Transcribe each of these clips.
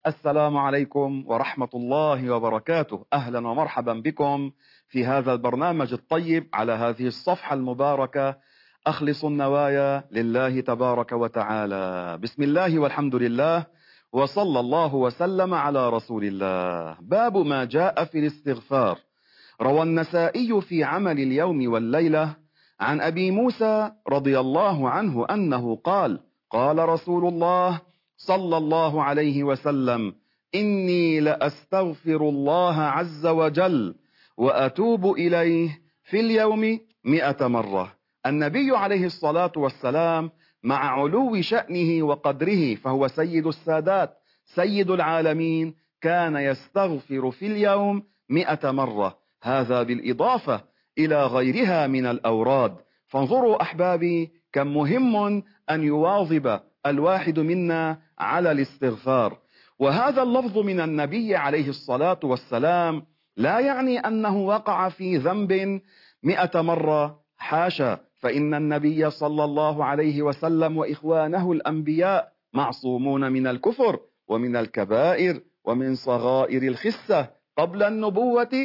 السلام عليكم ورحمة الله وبركاته. أهلا ومرحبا بكم في هذا البرنامج الطيب على هذه الصفحة المباركة. أخلص النوايا لله تبارك وتعالى. بسم الله والحمد لله وصلى الله وسلم على رسول الله. باب ما جاء في الاستغفار. روى النسائي في عمل اليوم والليلة عن أبي موسى رضي الله عنه أنه قال: قال رسول الله صلى الله عليه وسلم: إني لأستغفر الله عز وجل وأتوب إليه في اليوم 100 مرة. النبي عليه الصلاة والسلام مع علو شأنه وقدره، فهو سيد السادات سيد العالمين، كان يستغفر في اليوم 100 مرة، هذا بالإضافة إلى غيرها من الأوراد. فانظروا أحبابي كم مهم أن يواظب الواحد منا على الاستغفار. وهذا اللفظ من النبي عليه الصلاة والسلام لا يعني أنه وقع في ذنب 100 مرة، حاشا، فإن النبي صلى الله عليه وسلم وإخوانه الأنبياء معصومون من الكفر ومن الكبائر ومن صغائر الخسة قبل النبوة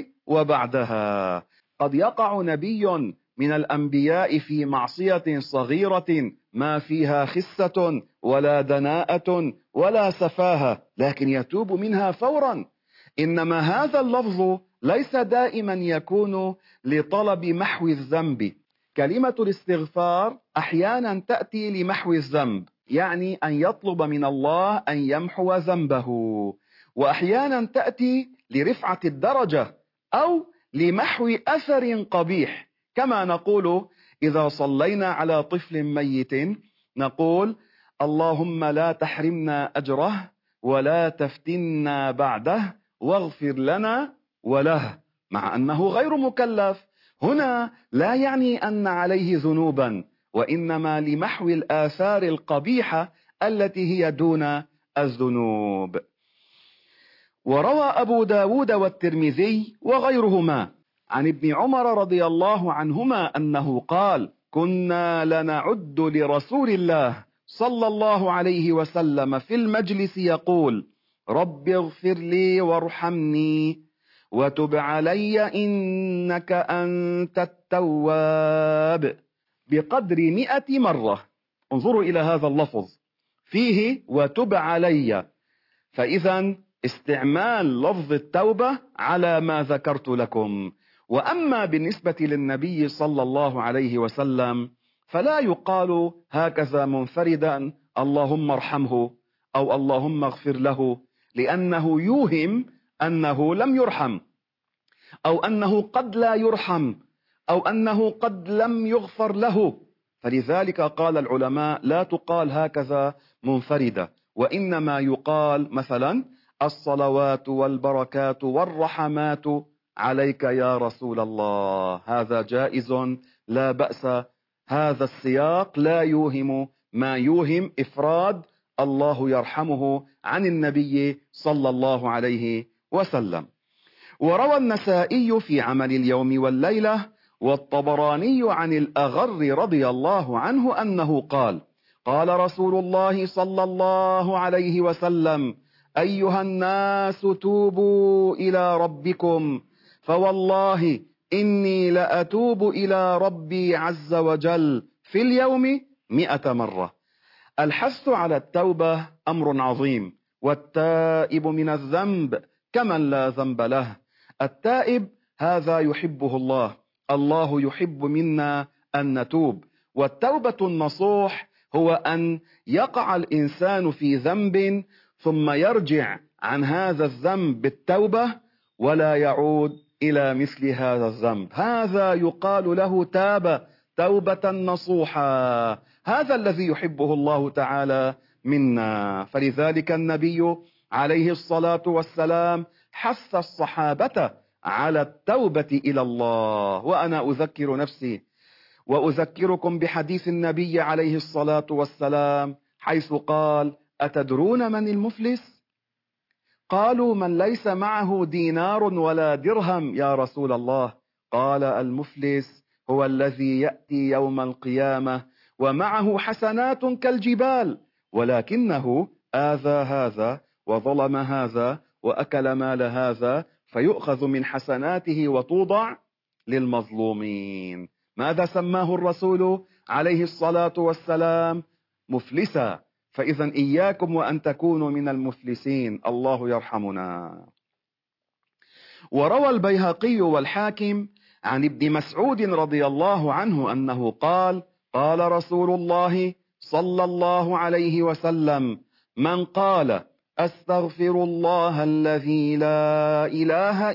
وبعدها. قد يقع نبي من الأنبياء في معصية صغيرة ما فيها خسة ولا دناءة ولا سفاهة، لكن يتوب منها فورا. إنما هذا اللفظ ليس دائما يكون لطلب محو الذنب. كلمة الاستغفار أحيانا تأتي لمحو الذنب، يعني أن يطلب من الله أن يمحو ذنبه، وأحيانا تأتي لرفعة الدرجة أو لمحو أثر قبيح، كما نقول إذا صلينا على طفل ميت نقول: اللهم لا تحرمنا أجره ولا تفتنا بعده واغفر لنا وله، مع أنه غير مكلف. هنا لا يعني أن عليه ذنوبا، وإنما لمحو الآثار القبيحة التي هي دون الذنوب. وروى أبو داود والترمذي وغيرهما عن ابن عمر رضي الله عنهما أنه قال: كنا لنعد لرسول الله صلى الله عليه وسلم في المجلس يقول: رب اغفر لي وارحمني وتب علي إنك أنت التواب، بقدر 100 مرة. انظروا إلى هذا اللفظ فيه وتب علي، فإذا استعمال لفظ التوبة على ما ذكرت لكم. وأما بالنسبة للنبي صلى الله عليه وسلم فلا يقال هكذا منفردا: اللهم ارحمه أو اللهم اغفر له، لأنه يوهم أنه لم يرحم، أو أنه قد لا يرحم، أو أنه قد لم يغفر له. فلذلك قال العلماء لا تقال هكذا منفردة، وإنما يقال مثلا: الصلوات والبركات والرحمات عليك يا رسول الله. هذا جائز لا بأس، هذا السياق لا يوهم ما يوهم إفراد الله يرحمه عن النبي صلى الله عليه وسلم. وروى النسائي في عمل اليوم والليلة والطبراني عن الأغر رضي الله عنه أنه قال: قال رسول الله صلى الله عليه وسلم: أيها الناس توبوا إلى ربكم، فوالله إني لأتوب إلى ربي عز وجل في اليوم 100 مرة. الحث على التوبة أمر عظيم، والتائب من الذنب كمن لا ذنب له. التائب هذا يحبه الله، الله يحب منا أن نتوب. والتوبة النصوح هو أن يقع الإنسان في ذنب ثم يرجع عن هذا الذنب بالتوبة ولا يعود إلى مثل هذا الذنب، هذا يقال له تاب توبة نصوحا. هذا الذي يحبه الله تعالى منا. فلذلك النبي عليه الصلاة والسلام حث الصحابة على التوبة إلى الله. وأنا أذكر نفسي وأذكركم بحديث النبي عليه الصلاة والسلام حيث قال: أتدرون من المفلس؟ قالوا: من ليس معه دينار ولا درهم يا رسول الله. قال: المفلس هو الذي يأتي يوم القيامة ومعه حسنات كالجبال، ولكنه آذى هذا وظلم هذا وأكل مال هذا، فيؤخذ من حسناته وتوضع للمظلومين. ماذا سماه الرسول عليه الصلاة والسلام؟ مفلسا. فإذا إياكم وأن تكونوا من المفلسين، الله يرحمنا. وروى البيهقي والحاكم عن ابن مسعود رضي الله عنه أنه قال: قال رسول الله صلى الله عليه وسلم: من قال أستغفر الله الذي لا إله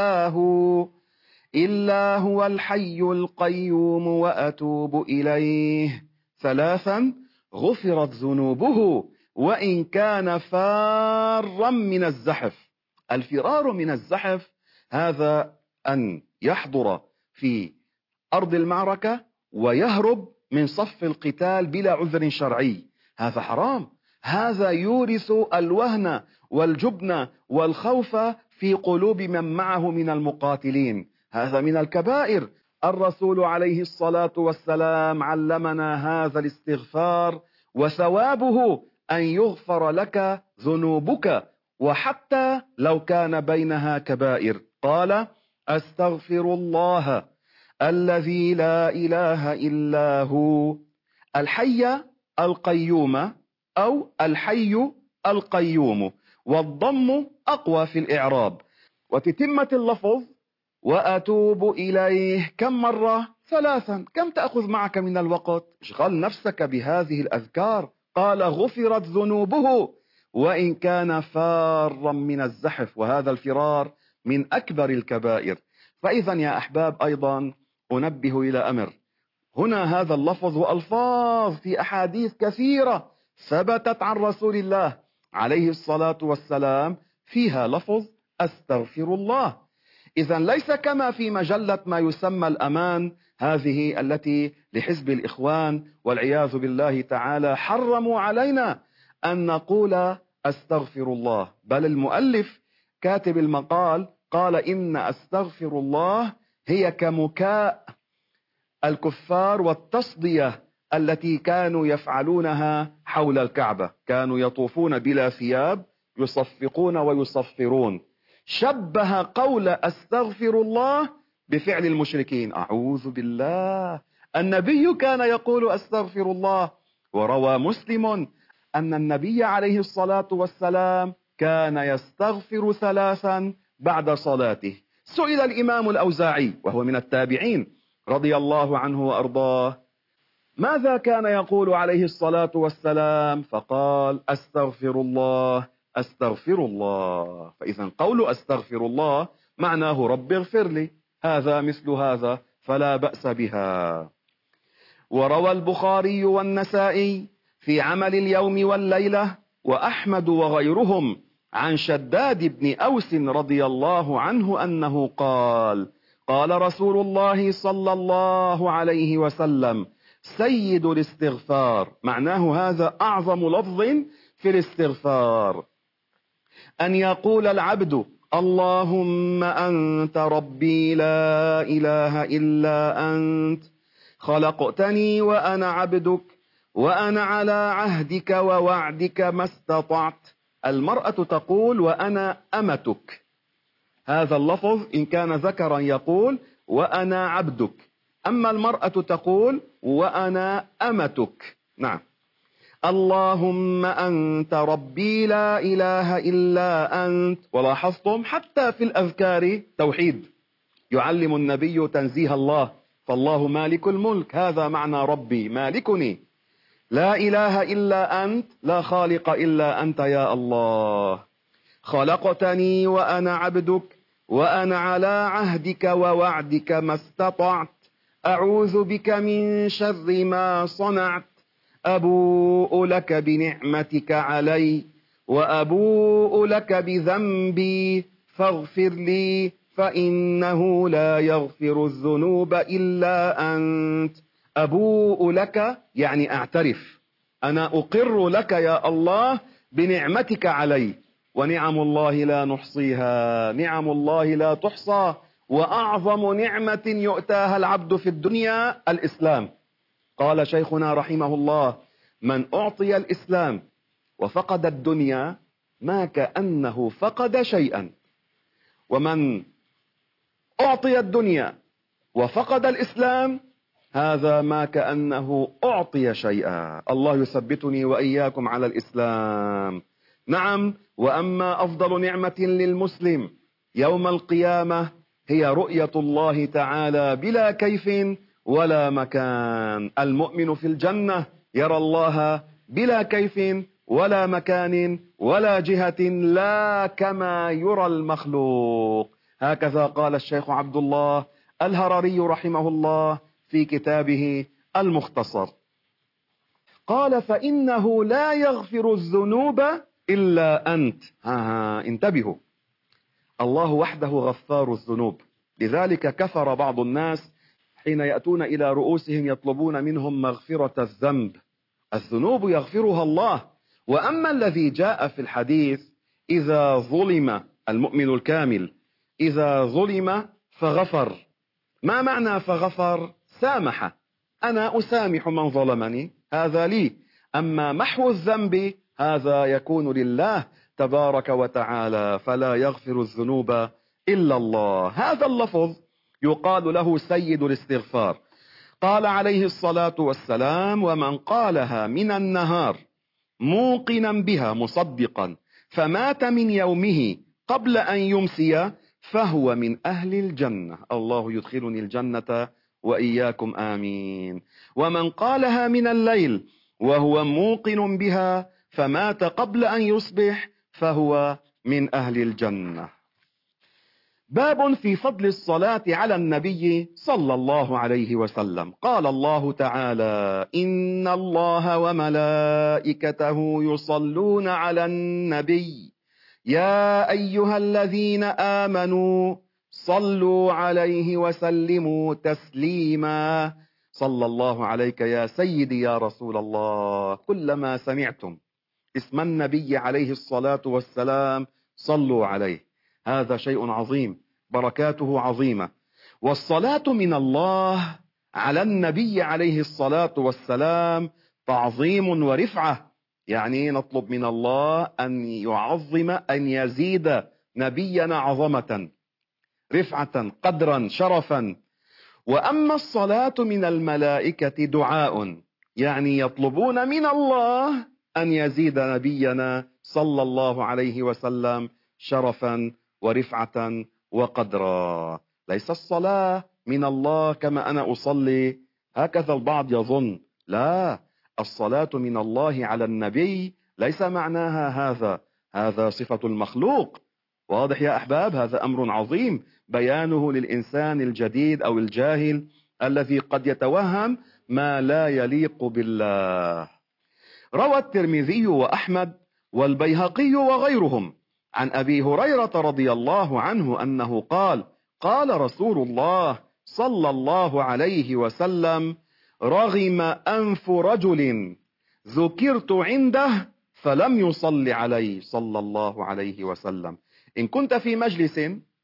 إلا هو الحي القيوم وأتوب إليه 3 غفرت ذنوبه وإن كان فارا من الزحف. الفرار من الزحف هذا أن يحضر في أرض المعركة ويهرب من صف القتال بلا عذر شرعي. هذا حرام. هذا يورث الوهن والجبن والخوف في قلوب من معه من المقاتلين. هذا من الكبائر. الرسول عليه الصلاة والسلام علمنا هذا الاستغفار، وثوابه أن يغفر لك ذنوبك وحتى لو كان بينها كبائر. قال: أستغفر الله الذي لا إله إلا هو الحي القيوم أو الحي القيوم، والضم أقوى في الإعراب. وتتمة اللفظ: وأتوب إليه كم مرة؟ 3. كم تأخذ معك من الوقت؟ اشغل نفسك بهذه الأذكار. قال: غفرت ذنوبه وإن كان فارا من الزحف، وهذا الفرار من أكبر الكبائر. فإذا يا أحباب أيضا أنبه إلى أمر. هنا هذا اللفظ وألفاظ في أحاديث كثيرة ثبتت عن رسول الله عليه الصلاة والسلام فيها لفظ أستغفر الله. إذا ليس كما في مجلة ما يسمى الأمان، هذه التي لحزب الإخوان والعياذ بالله تعالى حرموا علينا أن نقول أستغفر الله. بل المؤلف كاتب المقال قال: إن أستغفر الله هي كمكاء الكفار والتصدية التي كانوا يفعلونها حول الكعبة. كانوا يطوفون بلا ثياب يصفقون ويصفرون. شبه قول أستغفر الله بفعل المشركين. أعوذ بالله. النبي كان يقول أستغفر الله. وروى مسلم أن النبي عليه الصلاة والسلام كان يستغفر 3 بعد صلاته. سئل الإمام الأوزاعي وهو من التابعين رضي الله عنه وأرضاه: ماذا كان يقول عليه الصلاة والسلام؟ فقال: أستغفر الله أستغفر الله. فإذا قول أستغفر الله معناه رب اغفر لي. هذا مثل هذا فلا بأس بها. وروى البخاري والنسائي في عمل اليوم والليلة وأحمد وغيرهم عن شداد بن أوس رضي الله عنه أنه قال: قال رسول الله صلى الله عليه وسلم: سيد الاستغفار، معناه هذا أعظم لفظ في الاستغفار، أن يقول العبد: اللهم أنت ربي لا إله إلا أنت، خلقتني وأنا عبدك، وأنا على عهدك ووعدك ما استطعت. المرأة تقول: وأنا أمتك. هذا اللفظ إن كان ذكرا يقول: وأنا عبدك. أما المرأة تقول: وأنا أمتك. نعم. اللهم أنت ربي لا إله إلا أنت. ولاحظتم حتى في الأذكار توحيد، يعلم النبي تنزيه الله، فالله مالك الملك، هذا معنى ربي مالكني. لا إله إلا أنت، لا خالق إلا أنت يا الله. خلقتني وأنا عبدك، وأنا على عهدك ووعدك ما استطعت، أعوذ بك من شر ما صنعت، أبوء لك بنعمتك علي وأبوء لك بذنبي فاغفر لي فإنه لا يغفر الذنوب إلا أنت. أبوء لك يعني أعترف، أنا أقر لك يا الله بنعمتك علي، ونعم الله لا نحصيها، نعم الله لا تحصى. وأعظم نعمة يؤتاها العبد في الدنيا الإسلام. قال شيخنا رحمه الله: من أعطي الإسلام وفقد الدنيا ما كأنه فقد شيئا. ومن أعطي الدنيا وفقد الإسلام هذا ما كأنه أعطي شيئا. الله يثبتني وإياكم على الإسلام. نعم، وأما أفضل نعمة للمسلم يوم القيامة هي رؤية الله تعالى بلا كيف ولا مكان. المؤمن في الجنة يرى الله بلا كيف ولا مكان ولا جهة، لا كما يرى المخلوق. هكذا قال الشيخ عبد الله الهرري رحمه الله في كتابه المختصر. قال: فإنه لا يغفر الذنوب إلا أنت. انتبهوا، الله وحده غفار الذنوب. لذلك كفر بعض الناس حين يأتون إلى رؤوسهم يطلبون منهم مغفرة الذنب. الذنوب يغفرها الله. وأما الذي جاء في الحديث: إذا ظلم المؤمن الكامل إذا ظلم فغفر. ما معنى فغفر؟ سامح، أنا أسامح من ظلمني، هذا لي. أما محو الذنب هذا يكون لله تبارك وتعالى، فلا يغفر الذنوب إلا الله. هذا اللفظ يقال له سيد الاستغفار. قال عليه الصلاة والسلام: ومن قالها من النهار موقنا بها مصدقا فمات من يومه قبل أن يمسي فهو من أهل الجنة. الله يدخلني الجنة وإياكم آمين. ومن قالها من الليل وهو موقن بها فمات قبل أن يصبح فهو من أهل الجنة. باب في فضل الصلاة على النبي صلى الله عليه وسلم. قال الله تعالى: إن الله وملائكته يصلون على النبي يا أيها الذين آمنوا صلوا عليه وسلموا تسليما. صلى الله عليك يا سيدي يا رسول الله. كلما سمعتم اسم النبي عليه الصلاة والسلام صلوا عليه. هذا شيء عظيم، بركاته عظيمة. والصلاة من الله على النبي عليه الصلاة والسلام تعظيم ورفعة. يعني نطلب من الله أن يعظم، أن يزيد نبينا عظمة، رفعة، قدرا، شرفا. وأما الصلاة من الملائكة دعاء، يعني يطلبون من الله أن يزيد نبينا صلى الله عليه وسلم شرفا ورفعة وقدرا. ليس الصلاة من الله كما أنا أصلي هكذا البعض يظن، لا، الصلاة من الله على النبي ليس معناها هذا صفة المخلوق. واضح يا أحباب؟ هذا أمر عظيم بيانه للإنسان الجديد أو الجاهل الذي قد يتوهم ما لا يليق بالله. روى الترمذي وأحمد والبيهقي وغيرهم عن أبي هريرة رضي الله عنه أنه قال: قال رسول الله صلى الله عليه وسلم: رغم أنف رجل ذكرت عنده فلم يصل علي صلى الله عليه وسلم. إن كنت في مجلس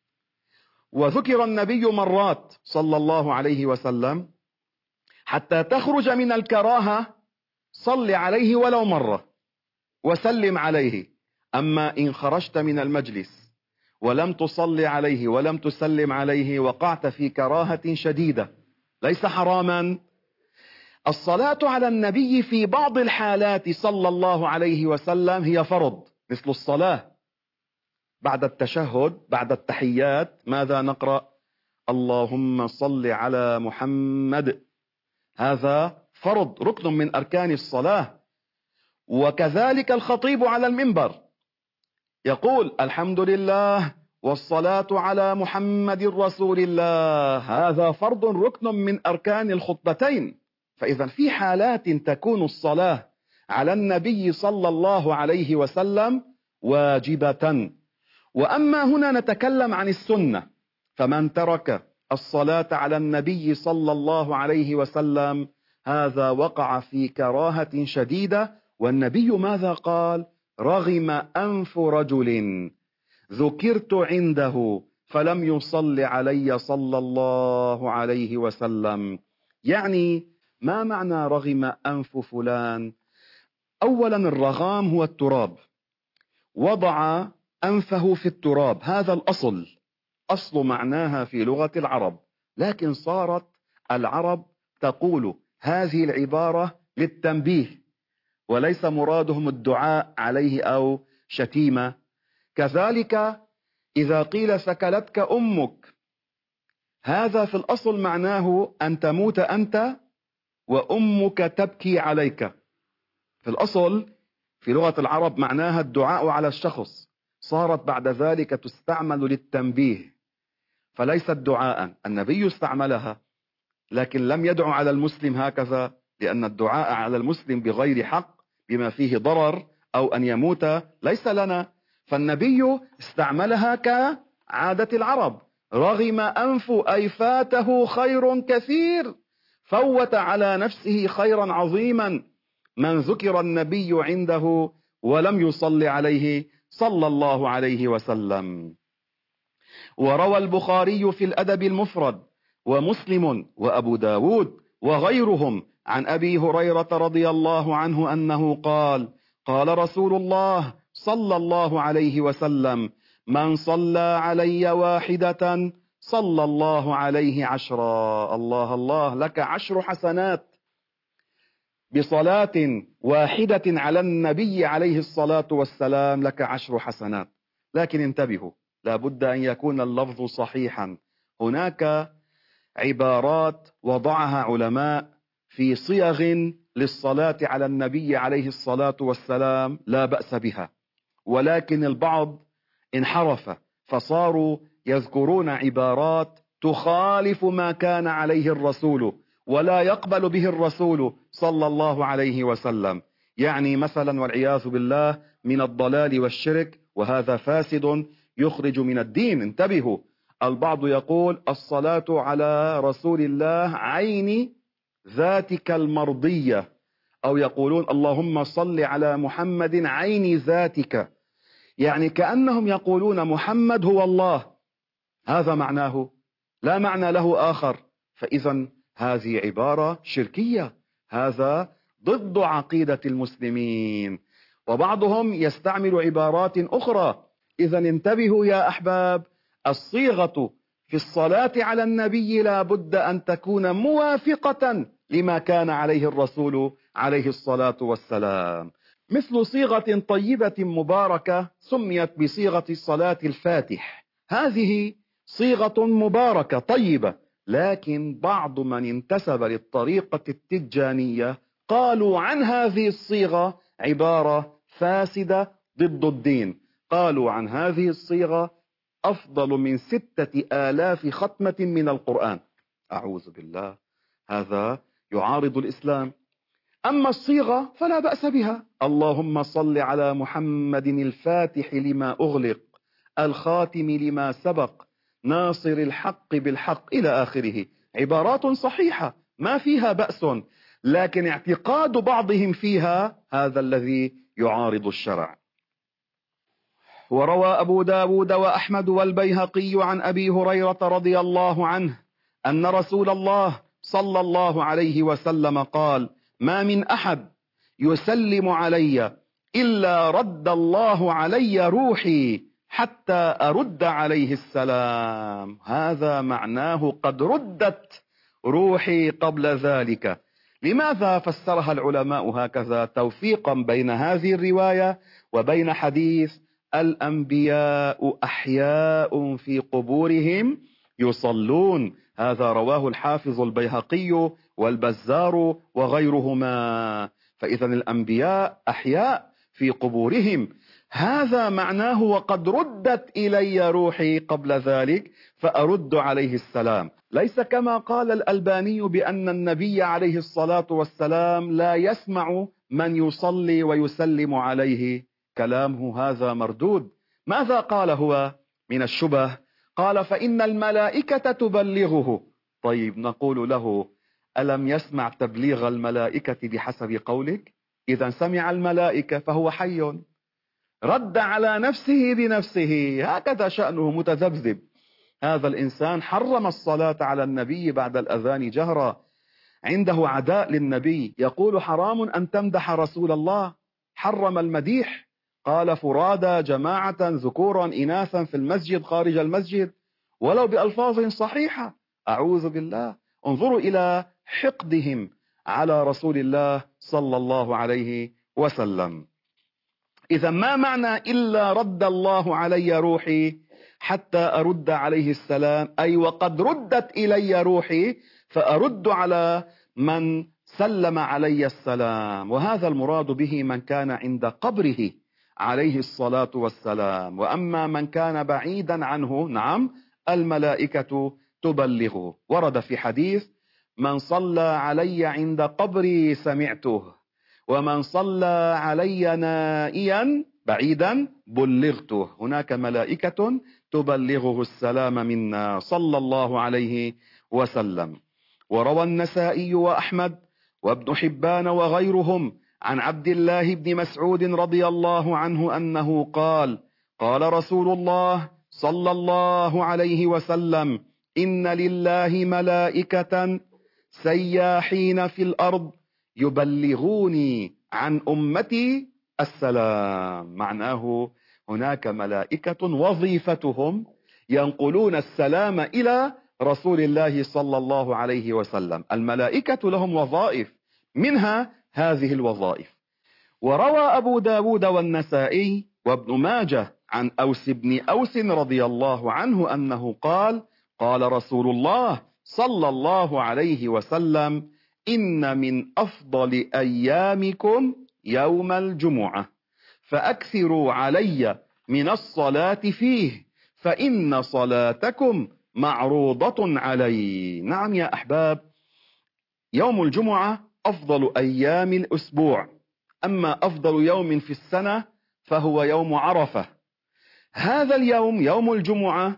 وذكر النبي مرات صلى الله عليه وسلم حتى تخرج من الكراهة صل عليه ولو مرة وسلم عليه. أما إن خرجت من المجلس ولم تصل عليه ولم تسلم عليه وقعت في كراهة شديدة، ليس حراما. الصلاة على النبي في بعض الحالات صلى الله عليه وسلم هي فرض، مثل الصلاة بعد التشهد بعد التحيات ماذا نقرأ؟ اللهم صل على محمد. هذا فرض، ركن من أركان الصلاة. وكذلك الخطيب على المنبر يقول: الحمد لله والصلاة على محمد رسول الله. هذا فرض، ركن من أركان الخطبتين. فإذا في حالات تكون الصلاة على النبي صلى الله عليه وسلم واجبة. وأما هنا نتكلم عن السنة، فمن ترك الصلاة على النبي صلى الله عليه وسلم هذا وقع في كراهة شديدة. والنبي ماذا قال؟ رغم أنف رجل ذكرت عنده فلم يصل علي صلى الله عليه وسلم. يعني ما معنى رغم أنف فلان؟ أولا الرغام هو التراب، وضع أنفه في التراب. هذا الأصل، أصل معناها في لغة العرب، لكن صارت العرب تقول هذه العبارة للتنبيه، وليس مرادهم الدعاء عليه أو شتيمة. كذلك إذا قيل سكلتك أمك، هذا في الأصل معناه أن تموت أنت وأمك تبكي عليك. في الأصل في لغة العرب معناها الدعاء على الشخص، صارت بعد ذلك تستعمل للتنبيه، فليست دعاء. النبي استعملها لكن لم يدعو على المسلم هكذا، لأن الدعاء على المسلم بغير حق بما فيه ضرر أو أن يموت ليس لنا. فالنبي استعملها كعادة العرب، رغم أنف أي فاته خير كثير، فوت على نفسه خيرا عظيما من ذكر النبي عنده ولم يصلي عليه صلى الله عليه وسلم. وروى البخاري في الأدب المفرد ومسلم وأبو داود وغيرهم عن أبي هريرة رضي الله عنه أنه قال: قال رسول الله صلى الله عليه وسلم: من صلى علي واحدة صلى الله عليه عشرا. الله الله، لك 10 حسنات بصلاة واحدة على النبي عليه الصلاة والسلام، لك 10 حسنات. لكن انتبهوا، لا بد أن يكون اللفظ صحيحا. هناك عبارات وضعها علماء في صيغ للصلاة على النبي عليه الصلاة والسلام لا بأس بها، ولكن البعض انحرف فصاروا يذكرون عبارات تخالف ما كان عليه الرسول ولا يقبل به الرسول صلى الله عليه وسلم. يعني مثلا والعياذ بالله من الضلال والشرك، وهذا فاسد يخرج من الدين. انتبهوا، البعض يقول الصلاة على رسول الله عين ذاتك المرضية، أو يقولون اللهم صل على محمد عين ذاتك، يعني كأنهم يقولون محمد هو الله. هذا معناه، لا معنى له آخر. فإذا هذه عبارة شركية، هذا ضد عقيدة المسلمين. وبعضهم يستعمل عبارات أخرى. إذا انتبهوا يا أحباب، الصيغة في الصلاة على النبي لا بد أن تكون موافقة لما كان عليه الرسول عليه الصلاة والسلام. مثل صيغة طيبة مباركة سميت بصيغة الصلاة الفاتح، هذه صيغة مباركة طيبة، لكن بعض من انتسب للطريقة التجانية قالوا عن هذه الصيغة عبارة فاسدة ضد الدين. قالوا عن هذه الصيغة أفضل من 6000 ختمة من القرآن. أعوذ بالله، هذا يعارض الإسلام. أما الصيغة فلا بأس بها، اللهم صل على محمد الفاتح لما أغلق الخاتم لما سبق ناصر الحق بالحق إلى آخره. عبارات صحيحة ما فيها بأس، لكن اعتقاد بعضهم فيها هذا الذي يعارض الشرع. وروى أبو داود وأحمد والبيهقي عن أبي هريرة رضي الله عنه أن رسول الله صلى الله عليه وسلم قال: ما من أحد يسلم علي إلا رد الله علي روحي حتى أرد عليه السلام. هذا معناه قد ردت روحي قبل ذلك. لماذا فسرها العلماء هكذا توفيقا بين هذه الرواية وبين حديث الأنبياء أحياء في قبورهم يصلون؟ هذا رواه الحافظ البيهقي والبزار وغيرهما. فإذا الأنبياء أحياء في قبورهم، هذا معناه وقد ردت إلي روحي قبل ذلك فأرد عليه السلام. ليس كما قال الألباني بأن النبي عليه الصلاة والسلام لا يسمع من يصلي ويسلم عليه. كلامه هذا مردود. ماذا قال هو من الشبه؟ قال: فإن الملائكة تبلغه. طيب نقول له: ألم يسمع تبليغ الملائكة بحسب قولك؟ إذا سمع الملائكة فهو حي، رد على نفسه بنفسه، هكذا شأنه متذبذب. هذا الإنسان حرم الصلاة على النبي بعد الأذان جهرا، عنده عداء للنبي، يقول حرام أن تمدح رسول الله، حرم المديح قال فرادى جماعة ذكورا إناثا في المسجد خارج المسجد ولو بألفاظ صحيحة. أعوذ بالله. انظروا إلى حقدهم على رسول الله صلى الله عليه وسلم. إذا ما معنى إلا رد الله علي روحي حتى أرد عليه السلام، أي وقد ردت إلي روحي فأرد على من سلم علي السلام، وهذا المراد به من كان عند قبره عليه الصلاة والسلام. وأما من كان بعيدا عنه، نعم، الملائكة تبلغه. ورد في حديث: من صلى علي عند قبري سمعته، ومن صلى علي نائيا بعيدا بلغته. هناك ملائكة تبلغه السلام منا صلى الله عليه وسلم. وروى النسائي وأحمد وابن حبان وغيرهم عن عبد الله بن مسعود رضي الله عنه أنه قال: قال رسول الله صلى الله عليه وسلم: إن لله ملائكة سياحين في الأرض يبلغوني عن أمتي السلام. معناه هناك ملائكة وظيفتهم ينقلون السلام إلى رسول الله صلى الله عليه وسلم. الملائكة لهم وظائف، منها هذه الوظائف. وروى أبو داود والنسائي وابن ماجه عن أوس بن أوس رضي الله عنه أنه قال: قال رسول الله صلى الله عليه وسلم: إن من أفضل أيامكم يوم الجمعة، فأكثروا علي من الصلاة فيه، فإن صلاتكم معروضة علي. نعم يا أحباب، يوم الجمعة أفضل أيام الأسبوع، أما أفضل يوم في السنة فهو يوم عرفة. هذا اليوم، يوم الجمعة،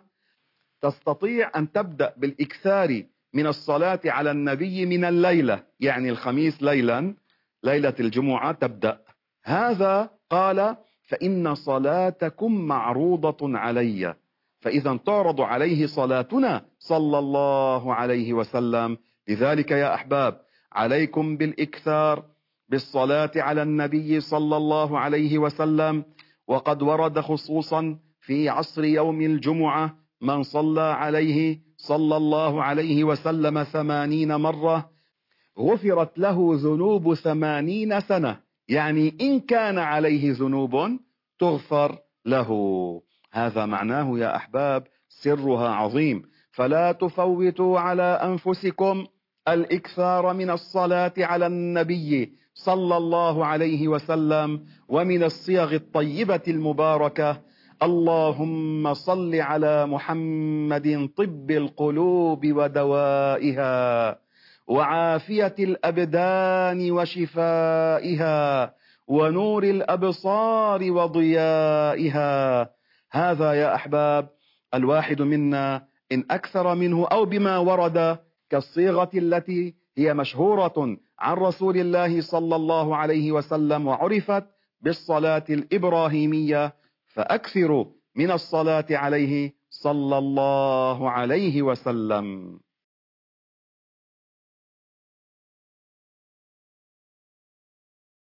تستطيع أن تبدأ بالإكثار من الصلاة على النبي من الليلة، يعني الخميس ليلا، ليلة الجمعة تبدأ. هذا قال: فإن صلاتكم معروضة علي، فإذا تعرض عليه صلاتنا صلى الله عليه وسلم. لذلك يا أحباب، عليكم بالإكثار بالصلاة على النبي صلى الله عليه وسلم. وقد ورد خصوصا في عصر يوم الجمعة من صلى عليه صلى الله عليه وسلم 80 مرة غفرت له ذنوب 80 سنة، يعني إن كان عليه ذنوب تغفر له. هذا معناه يا أحباب سرها عظيم، فلا تفوتوا على أنفسكم الإكثار من الصلاة على النبي صلى الله عليه وسلم. ومن الصيغ الطيبة المباركة: اللهم صل على محمد طب القلوب ودوائها، وعافية الأبدان وشفائها، ونور الأبصار وضيائها. هذا يا أحباب الواحد منا إن أكثر منه أو بما ورد كالصيغة التي هي مشهورة عن رسول الله صلى الله عليه وسلم وعرفت بالصلاة الإبراهيمية، فأكثروا من الصلاة عليه صلى الله عليه وسلم.